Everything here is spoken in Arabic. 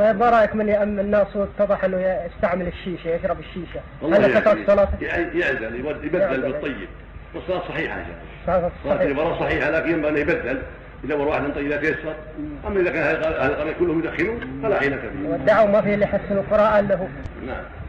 طيب ما رايك من يأمن الناس واتضح انه يستعمل الشيشه، يشرب الشيشه، هل تترك يعني صلاته؟ يعزل يبدل بالطيب، والصلاه صحيحه ان شاء الله. صحيح. المرأة صحيحه لكن ينبغي ان يبدل اذا مر واحد اذا تيسر. اما اذا كان اهل القريه كلهم يدخنون فلا حيلة فيه. والدعوه ما فيه اللي يحسن القراءه له. نعم.